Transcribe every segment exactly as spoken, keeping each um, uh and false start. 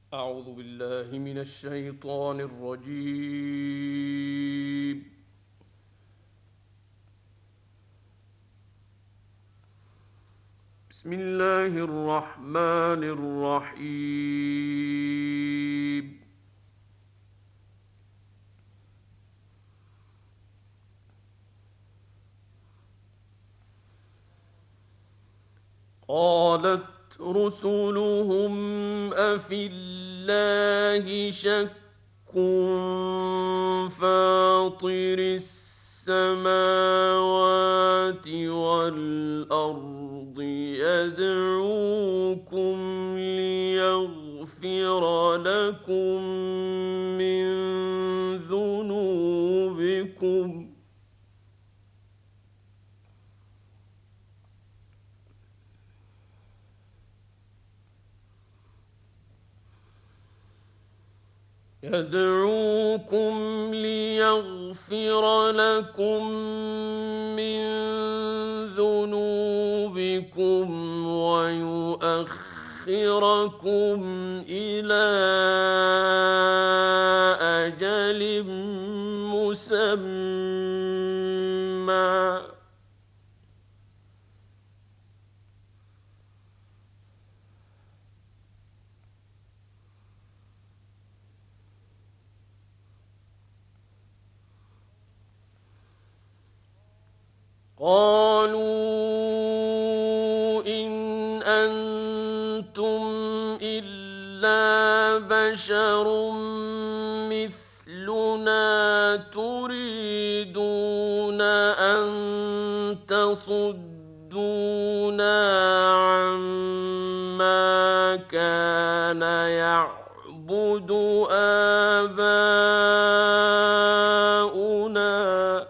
أعوذ بالله من الشيطان الرجيم. بسم الله الرحمن الرحيم. قالت رسلهم أفي الله شك فاطر السماوات والأرض يدعوكم ليغفر لكم من ذنوبكم يدعوكم ليغفر لكم من ذنوبكم ويؤخركم إلى أجل مسمى. قالوا إن أنتم إلا بشر مثلنا تريدون أن تصدونا عما كان يعبد آباؤنا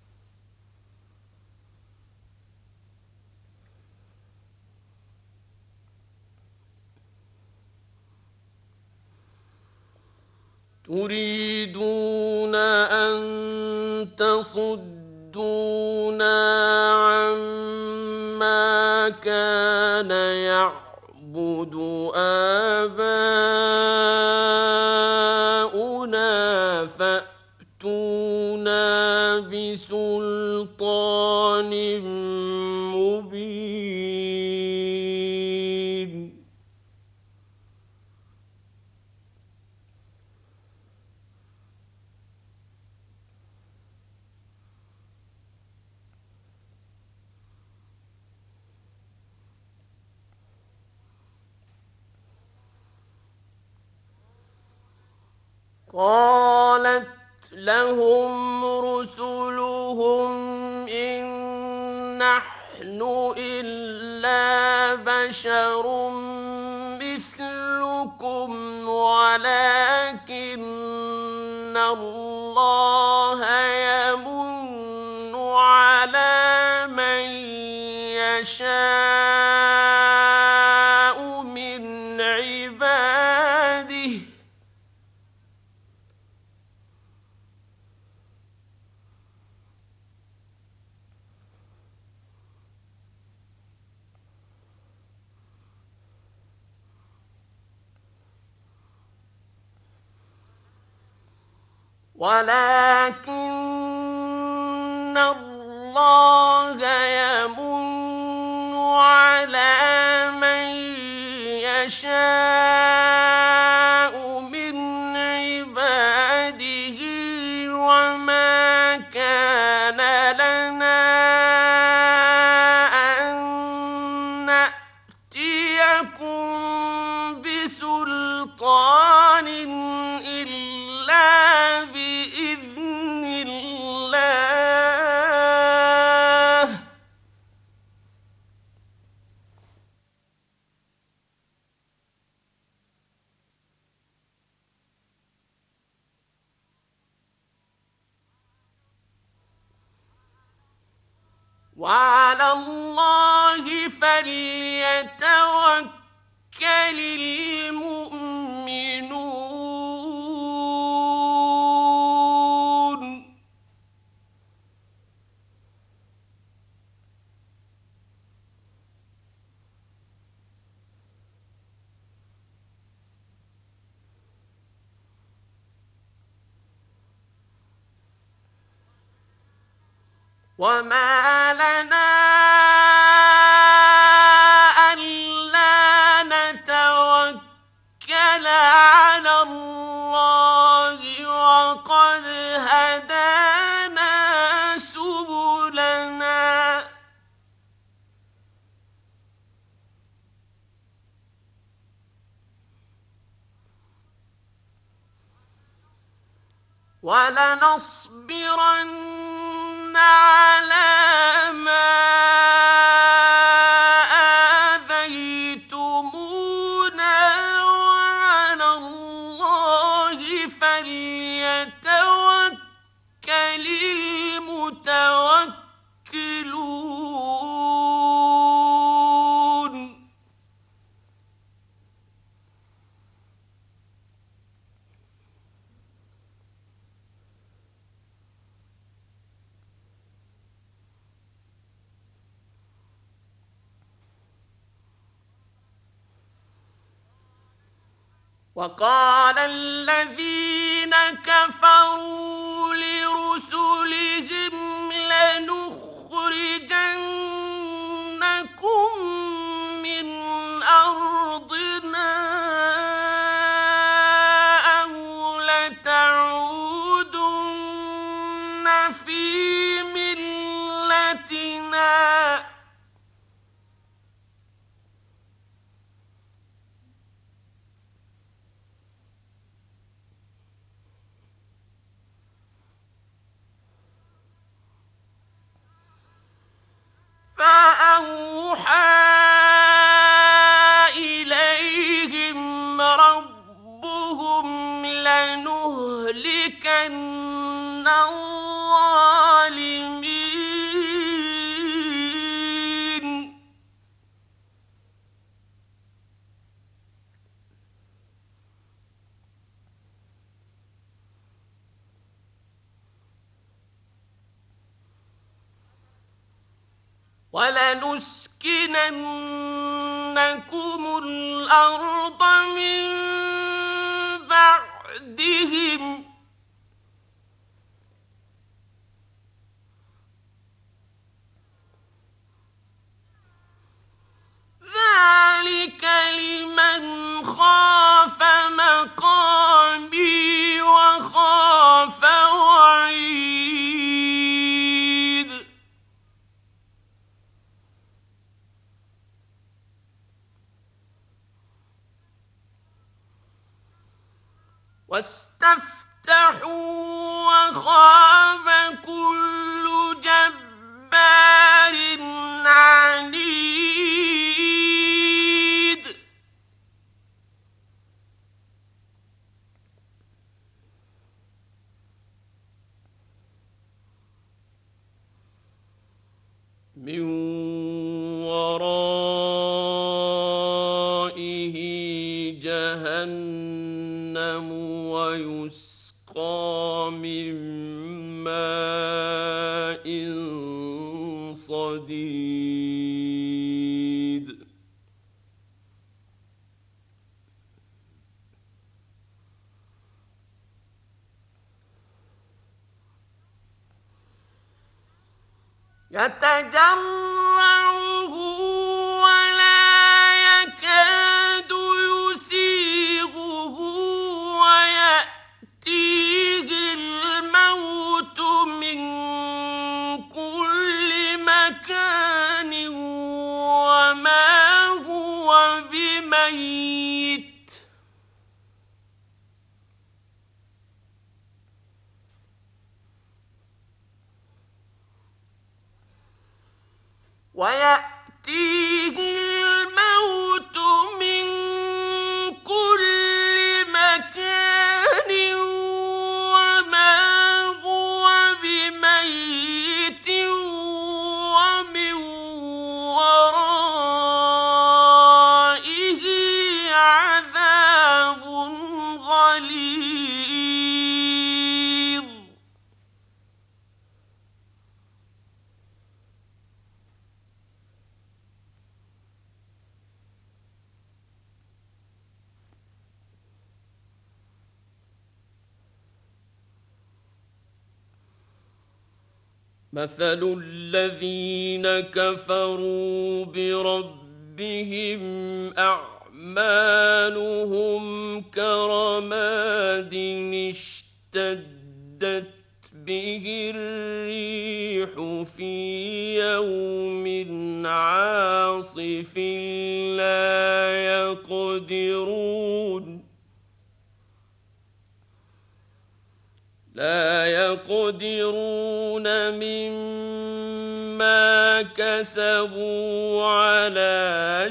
تريدون أن تصدونا عما كان يعبد آباؤنا فأتونا بسلطان مبين. قالت لهم رسلهم إن نحن إلا بشر مثلكم ولكن الله يمن على من يشاء من عباده ولكن الله يمن على من يشاء من عباده وما كان لنا أن نأتيكم بسلطان إلا بإذن الله وعلى الله فليتوكل المؤمنون. وما لنا ألا نتوكل على الله وقد هدانا سبلنا ولنصبرن على ما آذيتمونا وعلى الله فليتوكل المتوكلون وقال الذين كفروا لرسلهم لنخرجنكم من أرضنا أو لتعودن في ملتنا فأوحى إليهم ربهم لنهلكن الظالمين ولنسكننكم الأرض من بعدهم ذلك لمن خاف مقامي وخاف وعيد واستفتحوا وخاب كل جبار عنيد من ورائه جهنم ويسقى من ماء صديد يتجرعه ولا يكاد يسيغه ويأتيه الموت من كل مكان وما هو بميت ويأتيه الموت من كل مكان وما هو بميت ومن ورائه عذاب غليظ مثل الذين كفروا بربهم أعمالهم كرماد اشتدت به الريح في يوم عاصف لا يقدرون لا يقدرون مما كسبوا على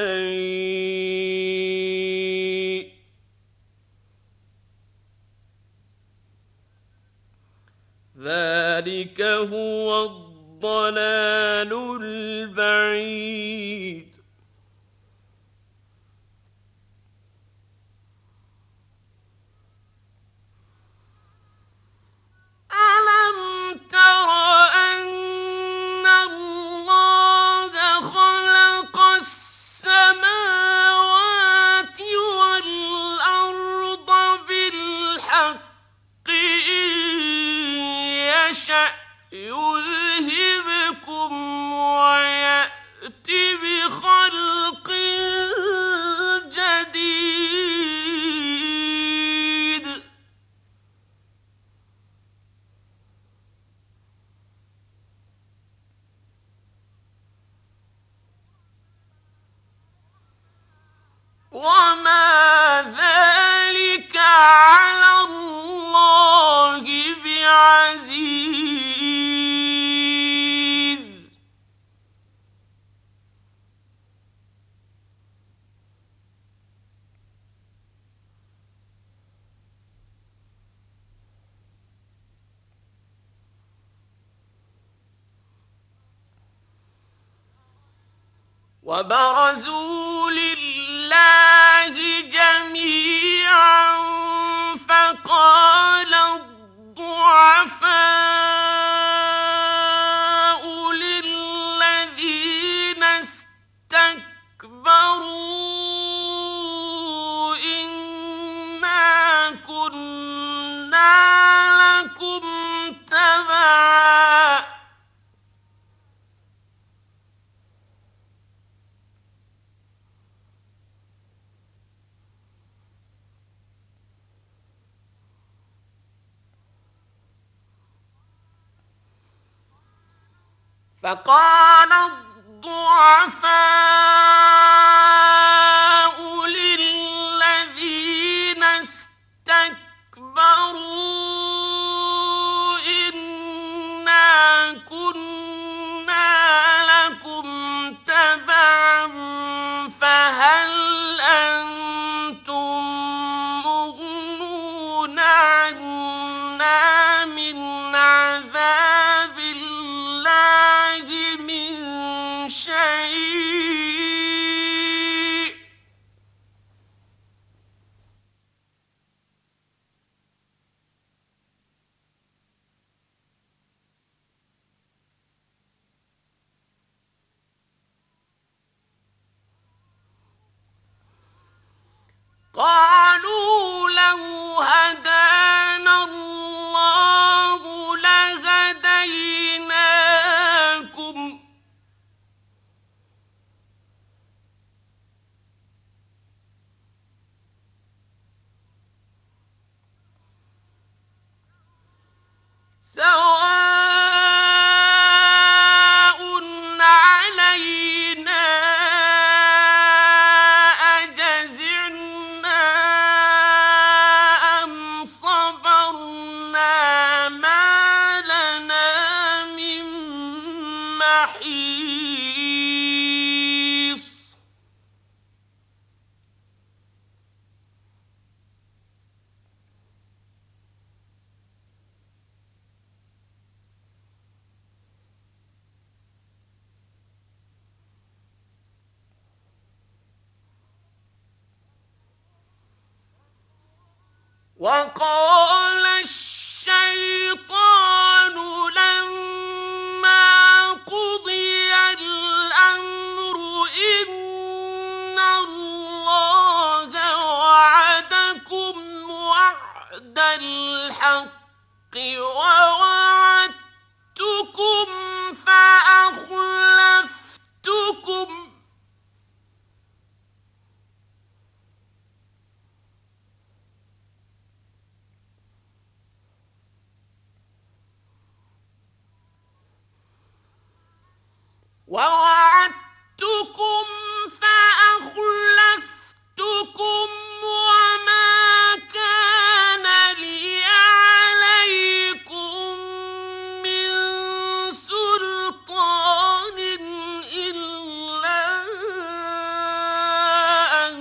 شيء ذلك هو الضلال البعيد. ألم تر أن الله خلق السماوات والأرض بالحق إن يشأ يذهبكم ويأت بخلق جديد. وما ذلك على الله بعزيز. وبرزوا لله جميعا فقال الضعفاء للذين استكبروا إنا كنا لكم تبعا فقال الضعفاء للذين استكبروا إنا كنا لكم تبعا فهل أنتم مغنون عنا من عذاب الله من شيء. قالوا لو هدانا الله لهديناكم سواء علينا أجزعنا أم صبرنا ما لنا من محيص. وقال الشيطان لما قضي الأمر إن الله وعدكم وعد الحق ووعدتكم فأخلفتكم ووعدتكم فأخلفتكم وما كان لي عليكم من سلطان إلا أن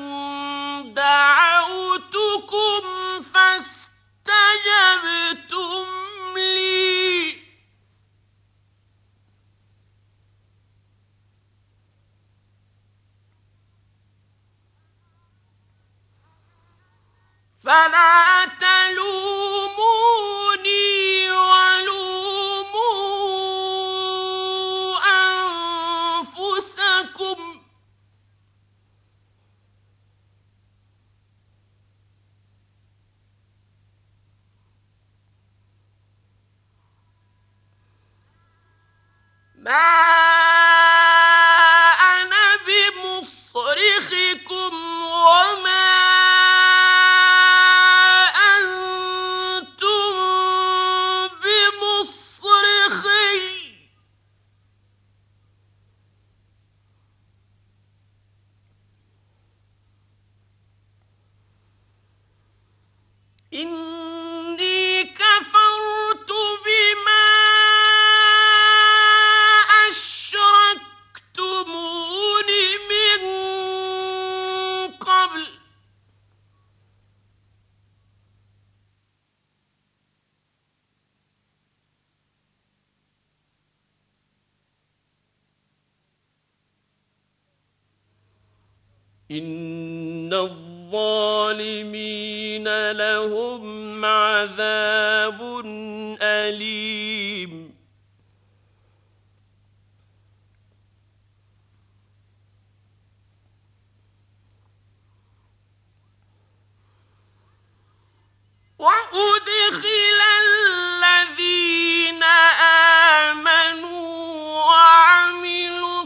دعوتكم فاستجبتم لي فلا تلوموني ولوموا أنفسكم ما أنا بمصرخكم وما أنتم بمصرخي إني كفرت بما أشركتمون من قبل إن الظالمين لهم عذاب أليم وأدخل الذين آمنوا وعملوا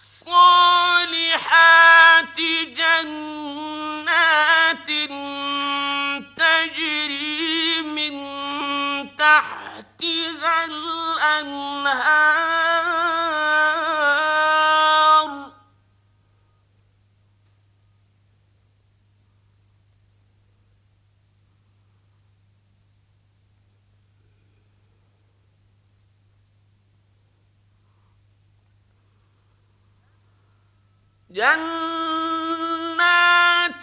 الصالحات جنات تجري من تحتها الأنهار جنات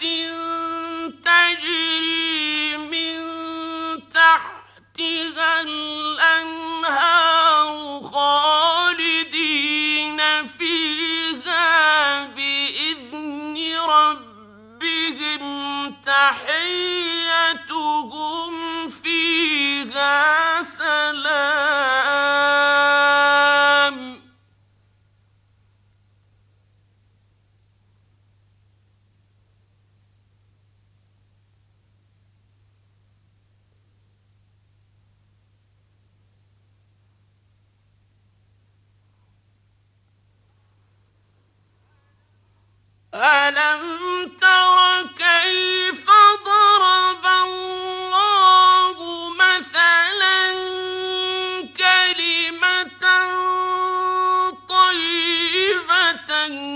تجري من تحتها الأنهار خالدين فيها بإذن ربهم تحيتهم فيها سلام ألم تر كيف ضرب الله مثلا كلمة طيبة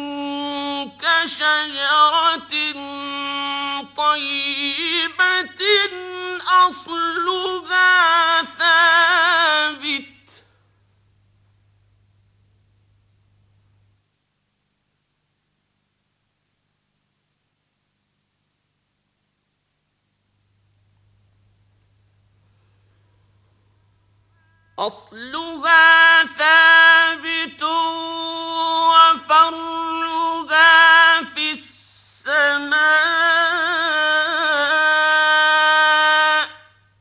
كشجرة طيبة أصلها ثابت أصلها ثابت وفرعها في السماء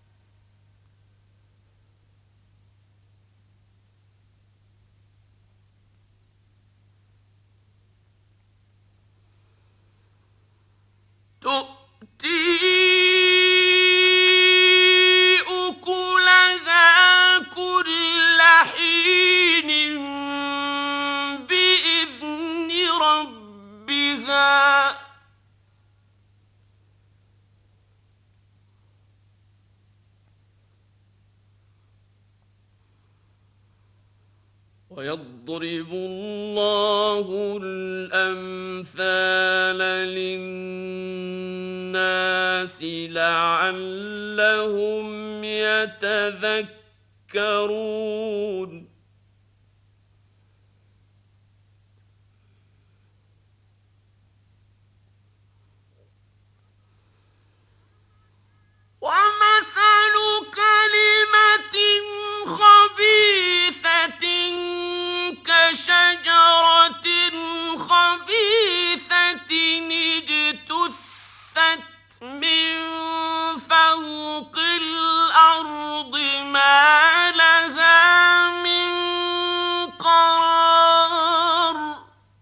تؤتي أكلها كل حين ويضرب الله الأمثال للناس لعلهم يتذكرون ومثل كلمة خبيثة كشجرة خبيثة اجتثت من فوق الأرض ما لها من قرار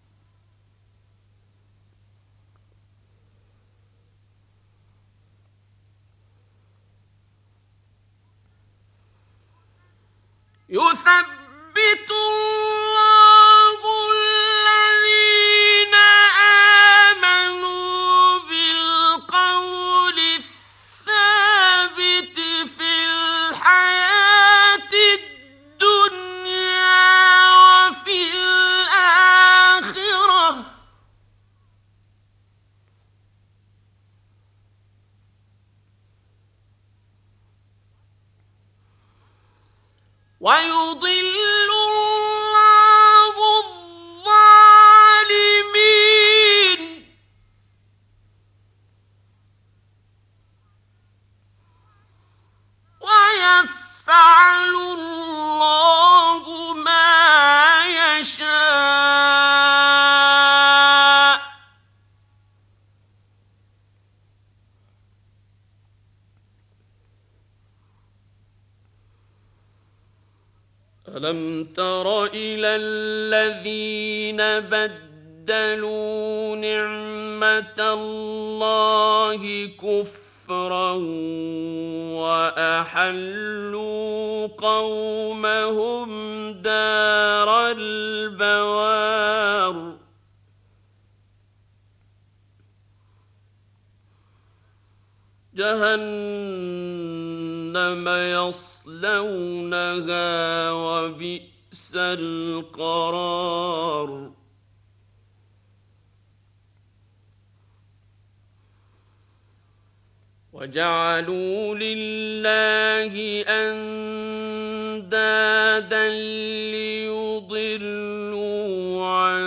يثبت الله الذين آمنوا بالقول الثابت في الحياة الدنيا وفي الآخرة ويضل الله الظالمين ويفعل الله ما يشاء ألم تر إلى الذين بدلوا نعمة الله كفرا وأحلوا قومهم دار البوار جهنم يصلونها وبئس القرار وجعلوا لله أندادا ليضلوا عن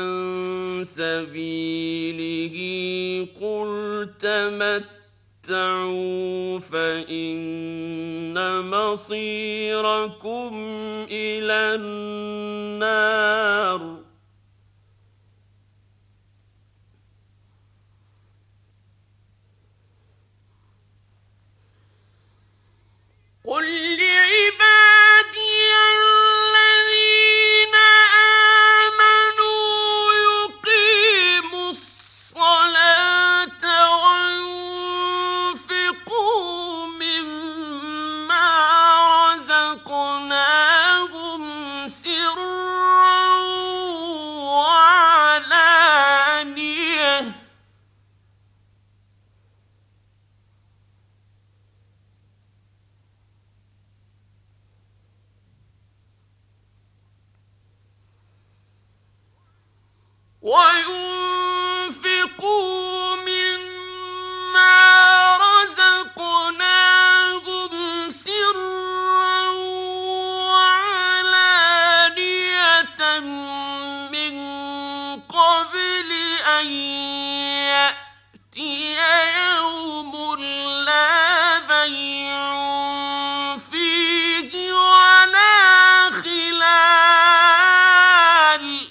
سبيله قل تمتعوا فإن مصيركم إلى النار قل لعبادي الذين آمنوا يقيموا الصلاة وينفقوا مما رزقناهم سرا وعلانية وينفقوا مما رزقناهم سرا وعلانية من قبل أن يأتي يوم لا بيع فيه ولا خلال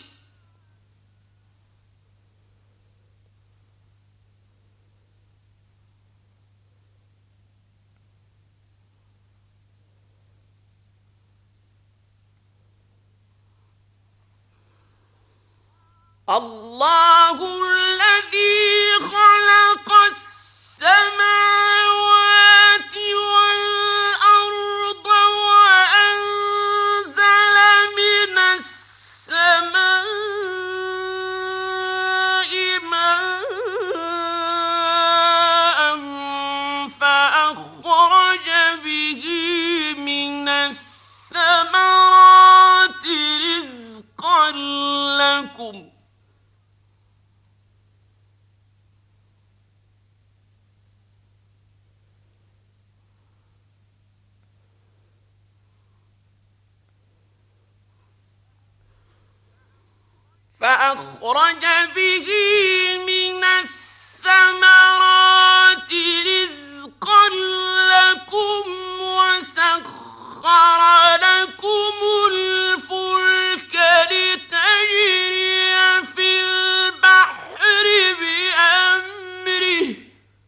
الله الذي خلق السماوات والأرض وأنزل من السماء ماء فأخرج به من الثمرات رزقا لكم فأخرج به من الثمرات رزقا لكم وسخر لكم الفلك لتجري في البحر بأمره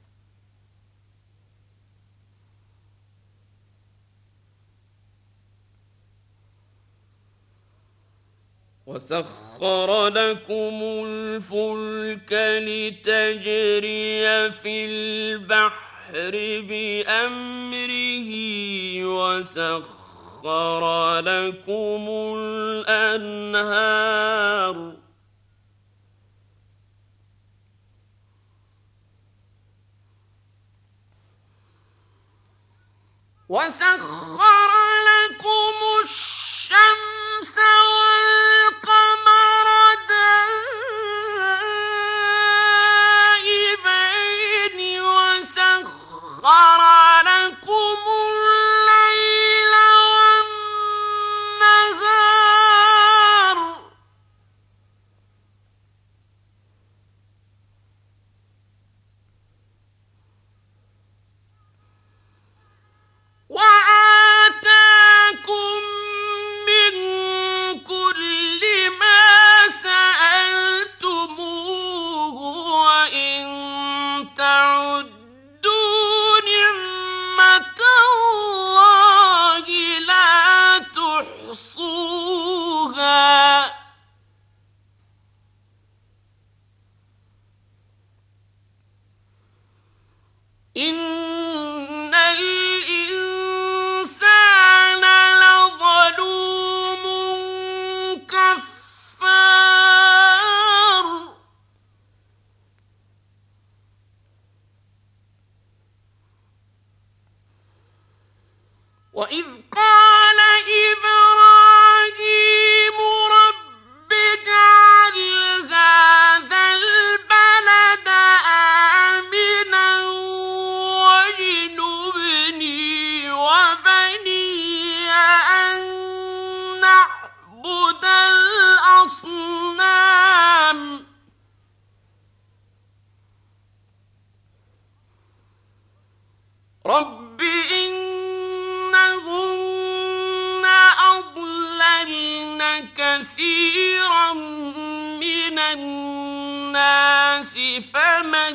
وسخر لكم الفلك لتجري في البحر بأمره وسخر لكم الأنهار وسخر لكم الشمس والقمر دائبين وسخر لكم الليل والنهار وآتاكم من كل ما سألتموه وإن تعدوا نعمة الله لا تحصوها إن الإنسان لظلوم كفار وإذ قال إبراهيم رب اجعل هذا البلد آمنا واجنبني وبني أن نعبد الأصنام رب إنهن أضللن كثيرا من الناس فمن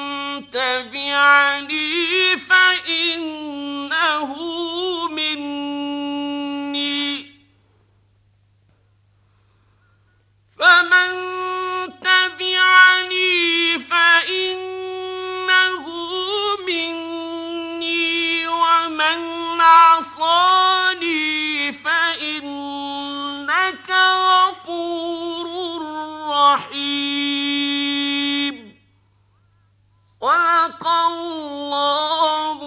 تبعني فإنه مني فمن تبعني فإنه مني ومن عصاني فإنك غفور رحيم صدق الله